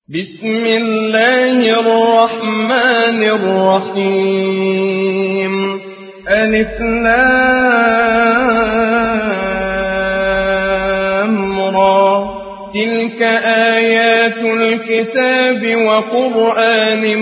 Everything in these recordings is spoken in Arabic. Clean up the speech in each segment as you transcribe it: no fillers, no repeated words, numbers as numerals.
بسم الله الرحمن الرحيم. ألف لام را. تلك آيات الكتاب وقرآن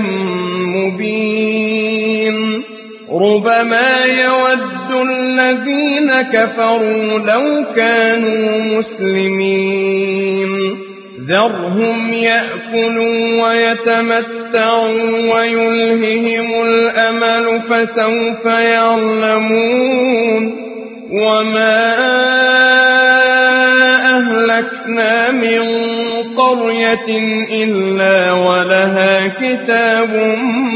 مبين. ربما يود الذين كفروا لو كانوا مسلمين. ذرهم يأكلوا ويتمتعوا ويلههم الأمل فسوف يعلمون. وما أهلكنا من قرية إلا ولها كتاب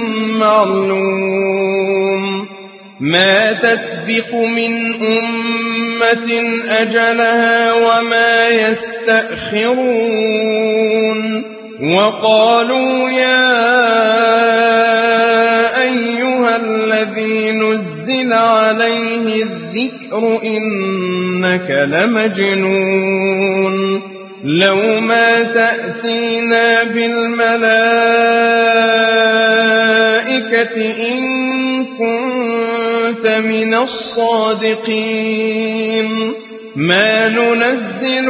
معلوم. ما تسبق من أمة أجلها وما يستأخرون. وقالوا يا أيها الذي نزل عليه الذكر إنك لمجنون. لو ما تأتينا بالملائكة إن كنت من الصادقين. ما ننزل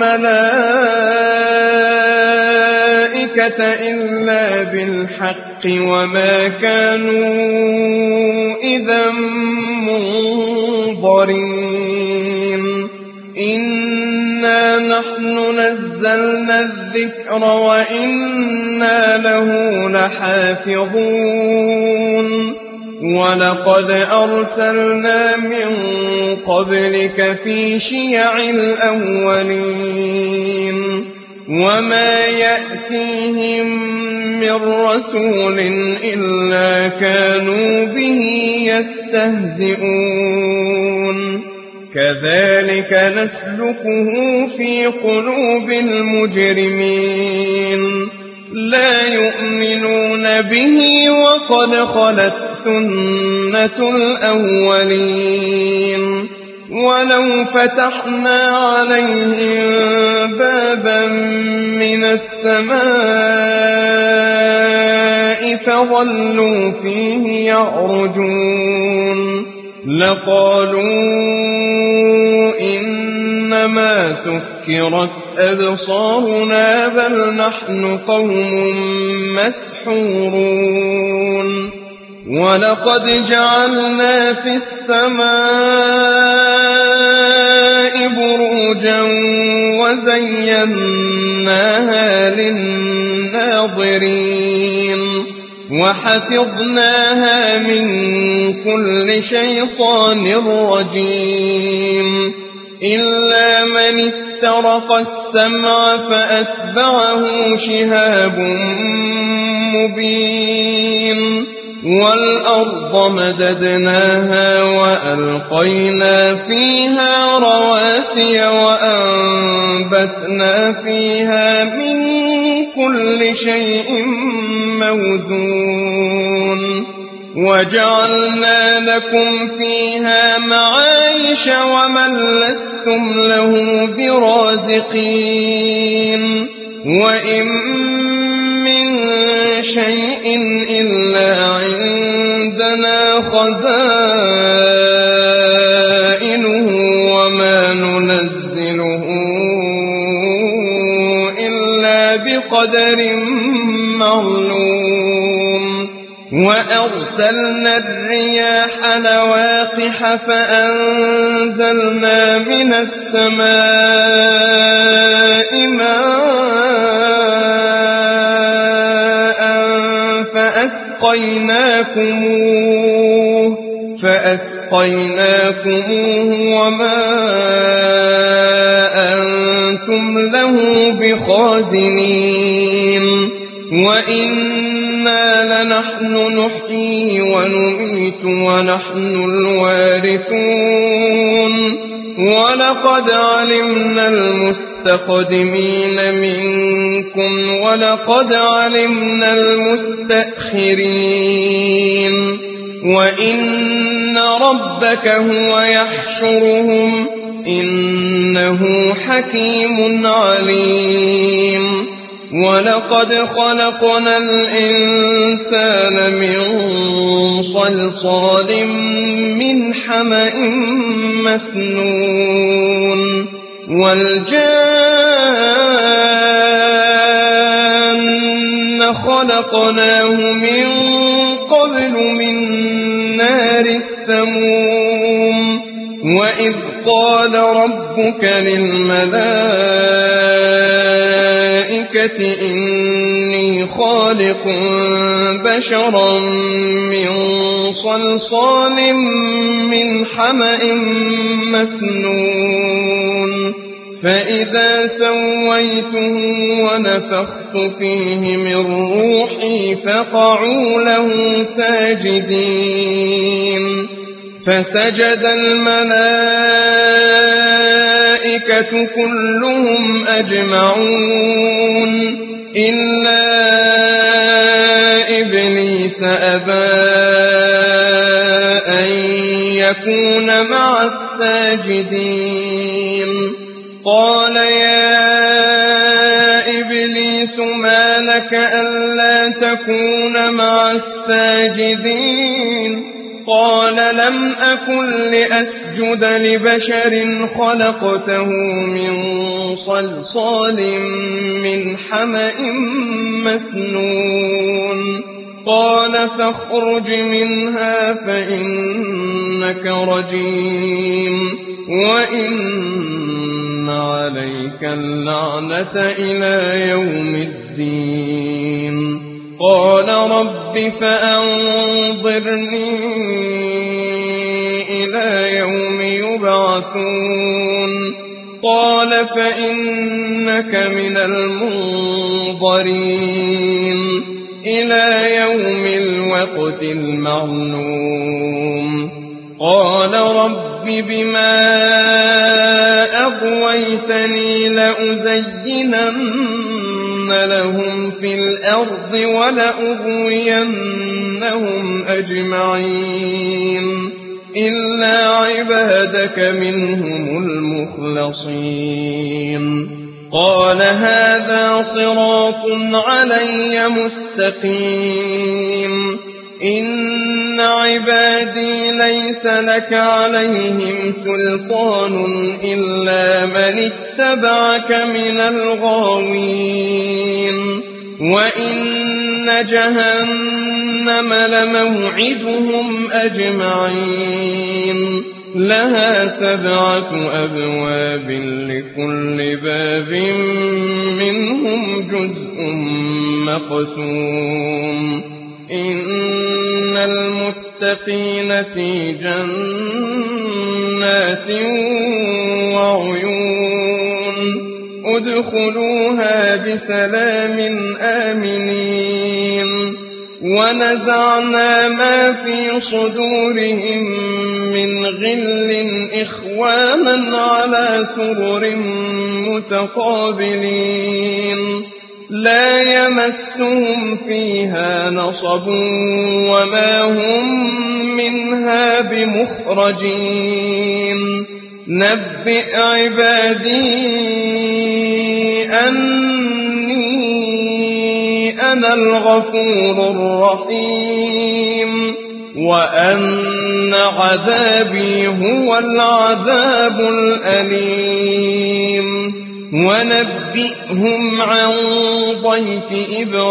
الملائكة إلا بالحق وما كانوا إذا منظرين. إنا نحن نزلنا الذكر وإنا له لحافظون. ولقد أرسلنا من قبلك في شيع الأولين. وما يأتيهم من رسول إلا كانوا به يستهزئون. كذلك نسلكه في قلوب المجرمين. لا يؤمنون به وقد خلت سنة الأولين. ولو فتحنا عليهم بابا من السماء فظلوا فيه يعرجون لقالوا إنما سكرت أبصارنا بل نحن قوم مسحورون. ولقد جعلنا في السماء بروجا وزيناها للناظرين وحفظناها من كل شيطان رجيم. إلا من استرق السمع فأتبعه شهاب مبين. والأرض مددناها وألقينا فيها رواسي وأنبتنا فيها من كل شيء موزون. وجعلنا لكم فيها معايش ومن لستم له برازقين. وإن من شيء إلا عندنا خزائنه وما ننزله إلا بقدر معلوم. وأرسلنا الرياح لواقح فأنزلنا من السماء ماء فأسقيناكموه وما أنتم له بخازنين. وإنا لنحن نحيي ونميت ونحن الوارثون. ولقد علمنا المستقدمين منكم ولقد علمنا المستأخرين. وإن ربك هو يحشرهم إنه حكيم عليم. ولقد خلقنا الإنسان من صلصال من حمأ مسنون والجان خلقناه من قبل من نار السموم وإذ قال ربك للملائكة إني خالق بشرا من صلصال من حمأ مسنون فإذا سويته ونفخت فيه من روحي فقعوا له ساجدين فسجد الملائكة كلهم أجمعون إلا إبليس أبى أن يكون مع الساجدين قال يا إبليس ما لك ألا تكون مع الساجدين قال لم أكن لأسجد لبشر خلقته من صلصال من حمأ مسنون قال فاخرج منها فإنك رجيم وإن عليك اللعنة إلى يوم الدين قال رب فأنظرني إلى يوم يبعثون قال فإنك من المنظرين إلى يوم الوقت المعلوم قال رب بما أغويتني لأزينن لهم في الأرض ولأغوينهم أجمعين إلا عبادك منهم المخلصين قال هذا صراط علي مستقيم إن عبادي ليس لك عليهم سلطان إلا من اتبعك من الغاوين وإن جهنم لموعدهم أجمعين لها 7 أبواب لكل باب منهم جزء مقسوم إن المتقين في جنات وعيون ادخلوها بسلام آمنين ونزعنا ما في صدورهم من غل إخوانا على سرر متقابلين لا يمسهم فيها نصب وما هم منها بمخرجين نبئ عبادي أني أنا الغفور الرحيم وأن عذابي هو العذاب الأليم ونبئهم عن ضيف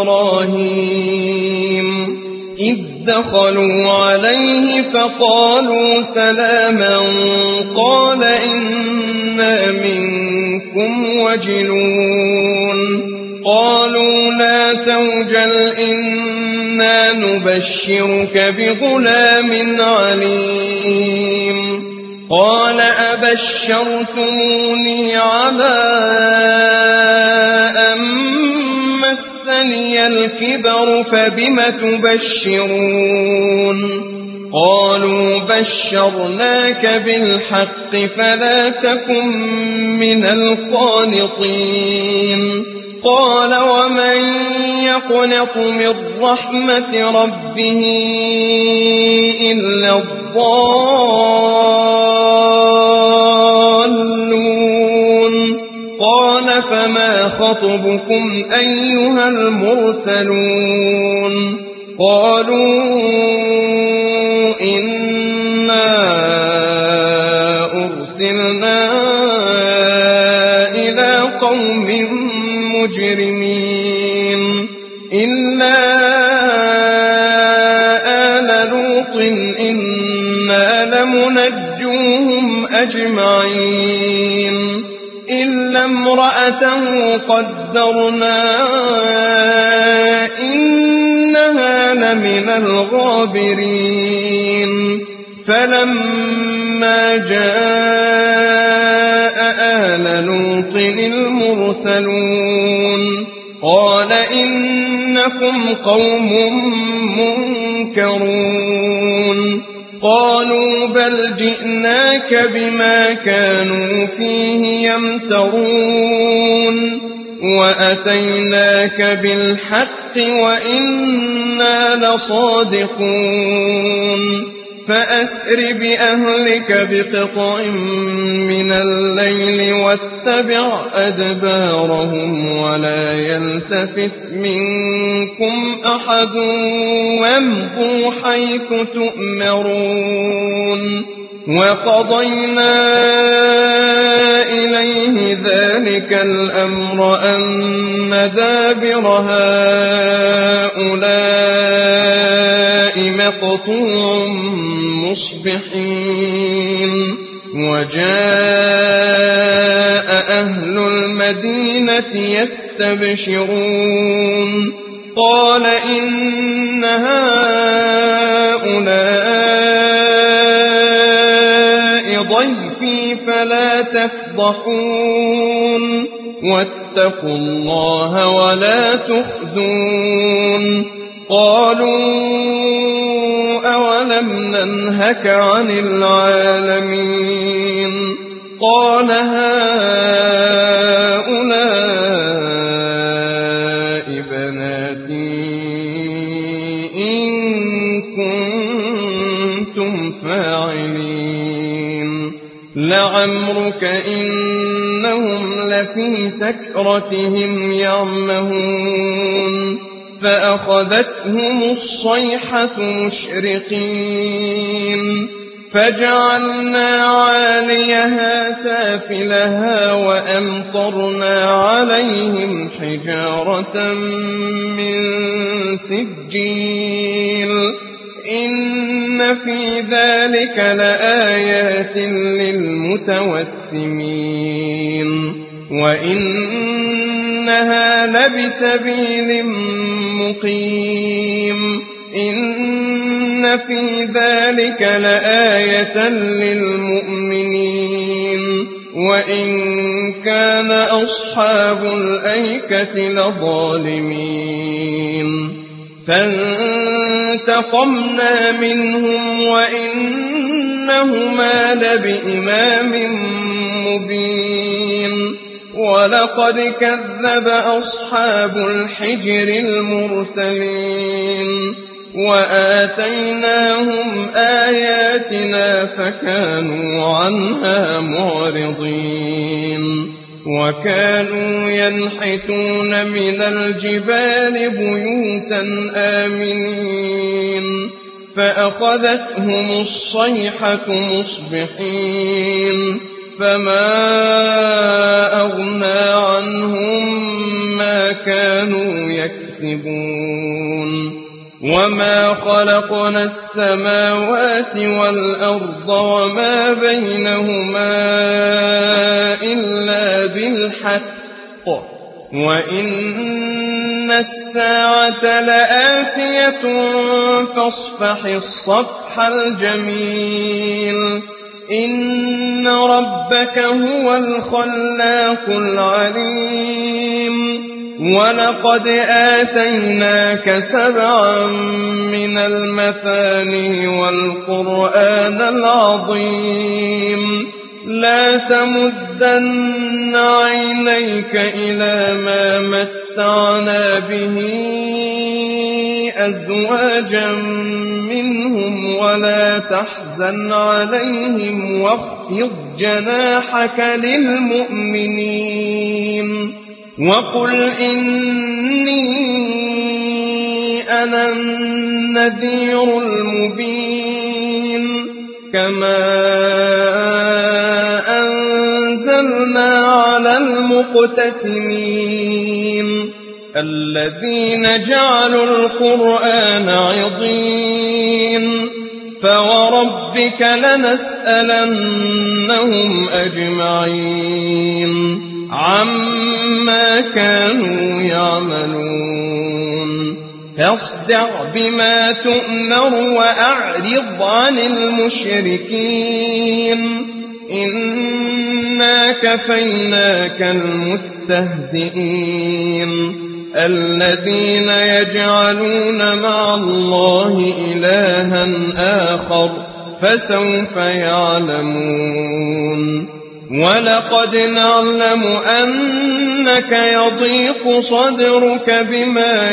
إبراهيم إذ دخلوا عليه فقالوا سلاما قال إنا منكم وجلون قالوا لا توجل إنا نبشرك بغلام عليم قال أبشرتموني على أن مسني الكبر فبم تبشرون قالوا بشرناك بالحق فلا تكن من القانطين قال ومن يقنط من رحمة ربه إلا الضالون قال فما خطبكم أيها المرسلون قالوا إنا أرسلنا إلى قوم مجرمين إلا آل لوط إنا لمنجوهم أجمعين إلا امرأته قدرنا إنها لمن الغابرين فلما جاء آل لوط المرسلون قال إنكم قوم منكرون قالوا بل جئناك بما كانوا فيه يمترون وأتيناك بالحق وإنا لصادقون فأسر بأهلك بقطع من الليل واتبع أدبارهم ولا يلتفت منكم أحد وامضوا حيث تؤمرون وقضينا إليه ذلك الأمر أن دابر هؤلاء مقطوع مصبحين وجاء أهل المدينة يستبشرون قال إن هؤلاء ضيفي فلا تفضحون واتقوا الله ولا تخزون قالوا أولم ننهك عن العالمين قال هؤلاء بناتي إن كنتم فاعلين لعمرك إنهم لفي سكرتهم يعمهون فأخذتهم الصيحة مشرقين فجعلنا عاليها سافلها وأمطرنا عليهم حجارة من سجيل إن في ذلك لآيات للمتوسمين وإنها لبسبيل مقيم إن في ذلك لآية للمؤمنين وإن كان أصحاب الأيكة لظالمين فانتقمنا منهم وإنهما لبإمام مبين ولقد كذب أصحاب الحجر المرسلين وآتيناهم آياتنا فكانوا عنها معرضين وكانوا ينحتون من الجبال بيوتا آمنين فأخذتهم الصيحة مصبحين فما أغنى عنهم ما كانوا يكسبون وما خلقنا السماوات والأرض وما بينهما إلا بالحق وإن الساعة لآتية فاصفح الصفح الجميل إن ربك هو الخلاق العليم ولقد آتيناك 7 من المثاني والقرآن العظيم لا تمدن عينيك إلى ما متعنا به أزواجا منهم ولا تحزن عليهم واخفض جناحك للمؤمنين وقل إني أنا النذير المبين كما أنزلنا على المقتسمين الذين جعلوا القرآن عضين فوربك لنسألنهم أجمعين عما كانوا يعملون فاصدع بما تؤمر وأعرض عن المشركين إنا كفيناك المستهزئين الذين يجعلون مع الله إلها آخر فسوف يعلمون ولقد نعلم أنك يضيق صدرك بما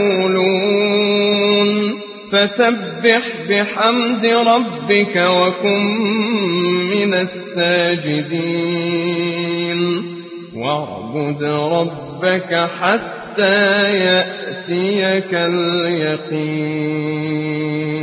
يقولون فسبح بحمد ربك وكن من الساجدين واعبد ربك حتى يأتيك اليقين